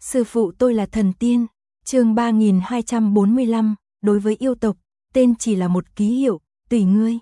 Sư phụ tôi là thần tiên. Chương 3245, đối với yêu tộc, tên chỉ là một ký hiệu, tùy ngươi.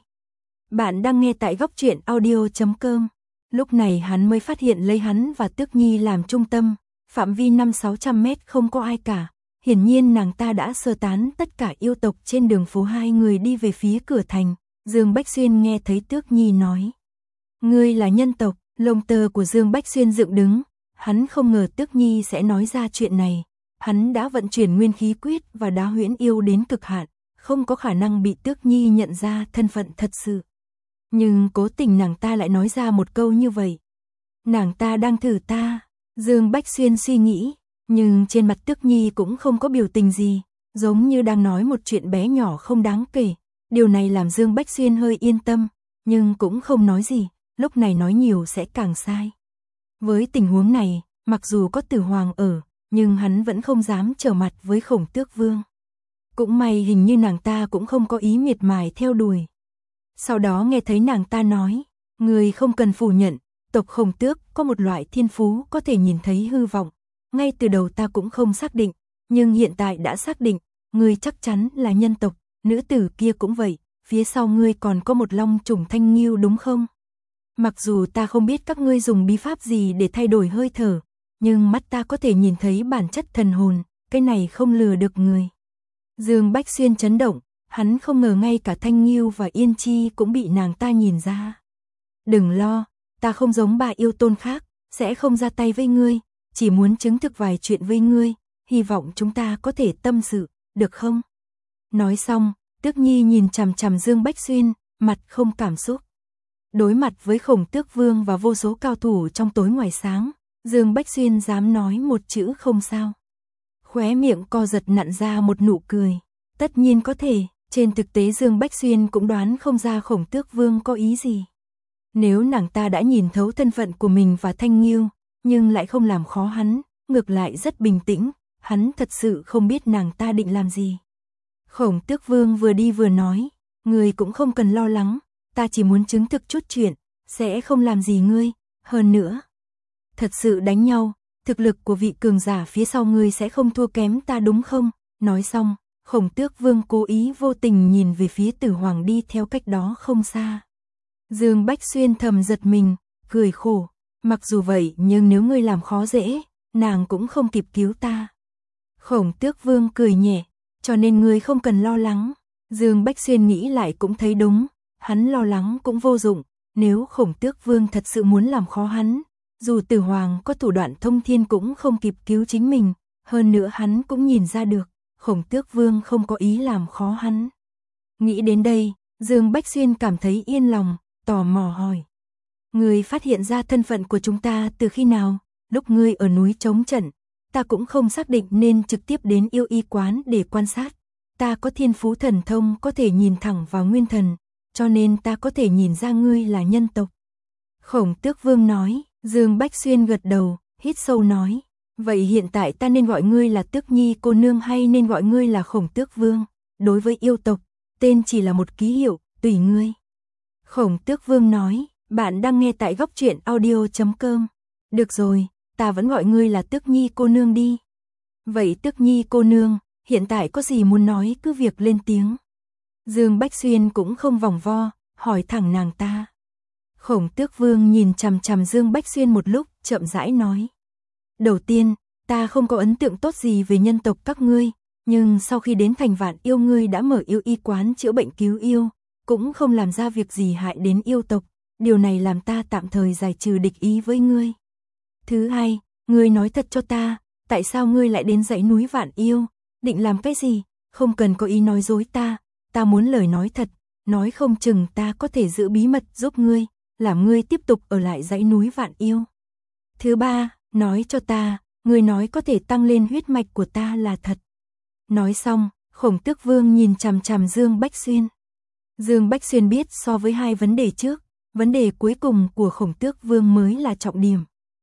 Bạn đang nghe tại Góc Truyện Audio.com. Lúc này hắn mới phát hiện lấy hắn và Tước Nhi làm trung tâm, phạm vi 500-600 mét không có ai cả. Hiển nhiên nàng ta đã sơ tán tất cả yêu tộc trên đường phố. Hai người đi về phía cửa thành. Dương Bách Xuyên nghe thấy Tước Nhi nói: ngươi là nhân tộc. Lông tơ của Dương Bách Xuyên dựng đứng. Hắn không ngờ Tước Nhi sẽ nói ra chuyện này. Hắn đã vận chuyển nguyên khí quyết và đá huyễn yêu đến cực hạn, không có khả năng bị Tước Nhi nhận ra thân phận thật sự. Nhưng cố tình nàng ta lại nói ra một câu như vậy. Nàng ta đang thử ta. Dương Bách Xuyên suy nghĩ, nhưng trên mặt Tước Nhi cũng không có biểu tình gì, giống như đang nói một chuyện bé nhỏ không đáng kể. Điều này làm Dương Bách Xuyên hơi yên tâm, nhưng cũng không nói gì, lúc này nói nhiều sẽ càng sai. Với tình huống này, mặc dù có Tử Hoàng ở, nhưng hắn vẫn không dám trở mặt với Khổng Tước Vương. Cũng may hình như nàng ta cũng không có ý miệt mài theo đuổi. Sau đó nghe thấy nàng ta nói: người không cần phủ nhận, tộc Khổng Tước có một loại thiên phú có thể nhìn thấy hư vọng. Ngay từ đầu ta cũng không xác định, nhưng hiện tại đã xác định, ngươi chắc chắn là nhân tộc. Nữ tử kia cũng vậy, phía sau ngươi còn có một long trùng thanh nghiêu đúng không? Mặc dù ta không biết các ngươi dùng bí pháp gì để thay đổi hơi thở, nhưng mắt ta có thể nhìn thấy bản chất thần hồn, cái này không lừa được người. Dương Bách Xuyên chấn động, hắn không ngờ ngay cả Thanh Nghiêu và Yên Chi cũng bị nàng ta nhìn ra. Đừng lo, ta không giống bà yêu tôn khác, sẽ không ra tay với ngươi, chỉ muốn chứng thực vài chuyện với ngươi, hy vọng chúng ta có thể tâm sự, được không? Nói xong, Tước Nhi nhìn chằm chằm Dương Bách Xuyên, mặt không cảm xúc. Đối mặt với Khổng Tước Vương và vô số cao thủ trong tối ngoài sáng, Dương Bách Xuyên dám nói một chữ không sao. Khóe miệng co giật nặn ra một nụ cười. Tất nhiên có thể, trên thực tế Dương Bách Xuyên cũng đoán không ra Khổng Tước Vương có ý gì. Nếu nàng ta đã nhìn thấu thân phận của mình và Thanh Nghiêu, nhưng lại không làm khó hắn, ngược lại rất bình tĩnh, hắn thật sự không biết nàng ta định làm gì. Khổng Tước Vương vừa đi vừa nói: người cũng không cần lo lắng, ta chỉ muốn chứng thực chút chuyện, sẽ không làm gì ngươi, hơn nữa. Thật sự đánh nhau, thực lực của vị cường giả phía sau ngươi sẽ không thua kém ta đúng không? Nói xong, Khổng Tước Vương cố ý vô tình nhìn về phía Tử Hoàng đi theo cách đó không xa. Dương Bách Xuyên thầm giật mình, cười khổ, mặc dù vậy nhưng nếu ngươi làm khó dễ, nàng cũng không kịp cứu ta. Khổng Tước Vương cười nhẹ, cho nên ngươi không cần lo lắng. Dương Bách Xuyên nghĩ lại cũng thấy đúng, hắn lo lắng cũng vô dụng, nếu Khổng Tước Vương thật sự muốn làm khó hắn, dù Tử Hoàng có thủ đoạn thông thiên cũng không kịp cứu chính mình, hơn nữa hắn cũng nhìn ra được, Khổng Tước Vương không có ý làm khó hắn. Nghĩ đến đây, Dương Bách Xuyên cảm thấy yên lòng, tò mò hỏi: người phát hiện ra thân phận của chúng ta từ khi nào? Lúc ngươi ở núi chống trận, ta cũng không xác định nên trực tiếp đến yêu y quán để quan sát. Ta có thiên phú thần thông có thể nhìn thẳng vào nguyên thần, cho nên ta có thể nhìn ra ngươi là nhân tộc. Khổng Tước Vương nói. Dương Bách Xuyên gật đầu, hít sâu nói: vậy hiện tại ta nên gọi ngươi là Tước Nhi cô nương hay nên gọi ngươi là Khổng Tước Vương? Đối với yêu tộc, tên chỉ là một ký hiệu, tùy ngươi. Khổng Tước Vương nói: bạn đang nghe tại Góc Truyện Audio.com. Được rồi, ta vẫn gọi ngươi là Tước Nhi cô nương đi. Vậy Tước Nhi cô nương, hiện tại có gì muốn nói cứ việc lên tiếng. Dương Bách Xuyên cũng không vòng vo, hỏi thẳng nàng ta. Khổng Tước Vương nhìn chằm chằm Dương Bách Xuyên một lúc, chậm rãi nói: đầu tiên, ta không có ấn tượng tốt gì về nhân tộc các ngươi, nhưng sau khi đến thành Vạn Yêu ngươi đã mở yêu y quán chữa bệnh cứu yêu, cũng không làm ra việc gì hại đến yêu tộc, điều này làm ta tạm thời giải trừ địch ý với ngươi. Thứ hai, ngươi nói thật cho ta, tại sao ngươi lại đến dãy núi Vạn Yêu, định làm cái gì? Không cần có ý nói dối ta muốn lời nói thật, nói không chừng ta có thể giữ bí mật giúp ngươi, làm ngươi tiếp tục ở lại dãy núi Vạn Yêu. Thứ ba, nói cho ta, ngươi nói có thể tăng lên huyết mạch của ta là thật. Nói xong, Khổng Tước Vương nhìn chằm chằm Dương Bách Xuyên. Dương Bách Xuyên biết so với hai vấn đề trước, vấn đề cuối cùng của Khổng Tước Vương mới là trọng điểm.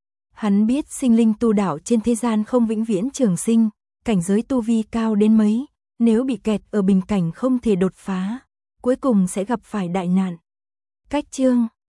Hắn biết sinh linh tu đạo trên thế gian không vĩnh viễn trường sinh, cảnh giới tu vi cao đến mấy, nếu bị kẹt ở bình cảnh không thể đột phá, cuối cùng sẽ gặp phải đại nạn. Cách chương